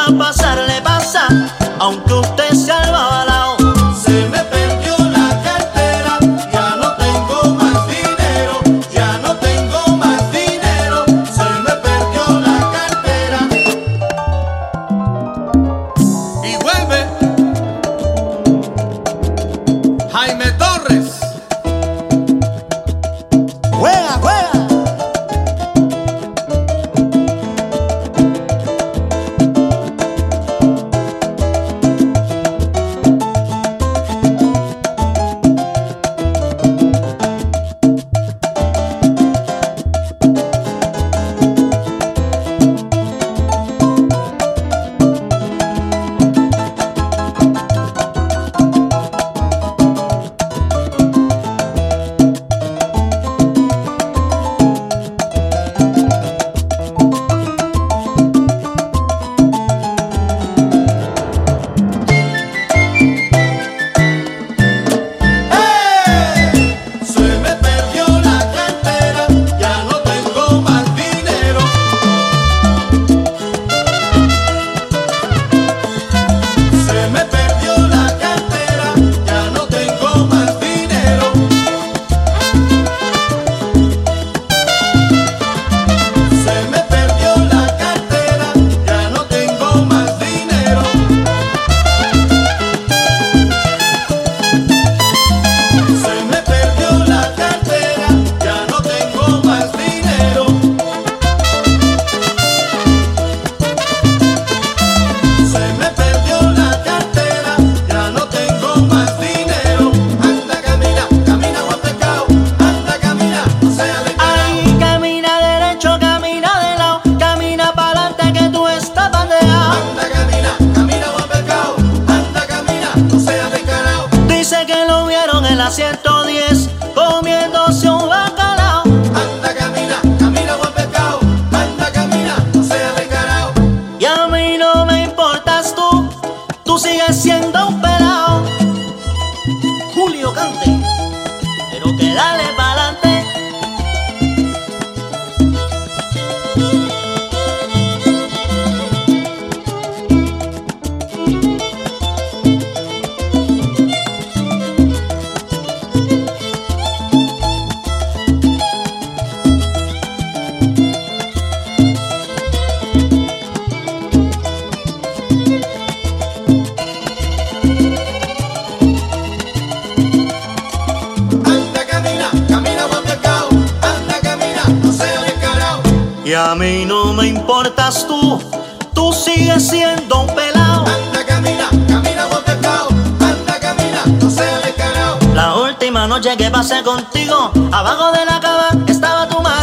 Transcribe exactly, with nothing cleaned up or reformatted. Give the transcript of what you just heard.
va a pasar le pasa, aunque usted sea el babalao. Se me perdió la cartera, ya no tengo más dinero, ya no tengo más dinero, se me perdió la cartera. Y vuelve Jaime Torres. ¡Juega, juega! ciento diez comiéndose un bacalao. Anda, camina, camina, buen pescado. Anda, camina, no seas descarado. Y a mí no me importas tú, tú sigues siendo un pelao. Julio Cante, pero que dale pa'lante. Y a mí no me importas tú, tú sigues siendo un pelao. Anda, camina, camina, buen pescado. Anda, camina, no seas descarado. La última noche que pasé contigo, abajo de la cama estaba tu madre.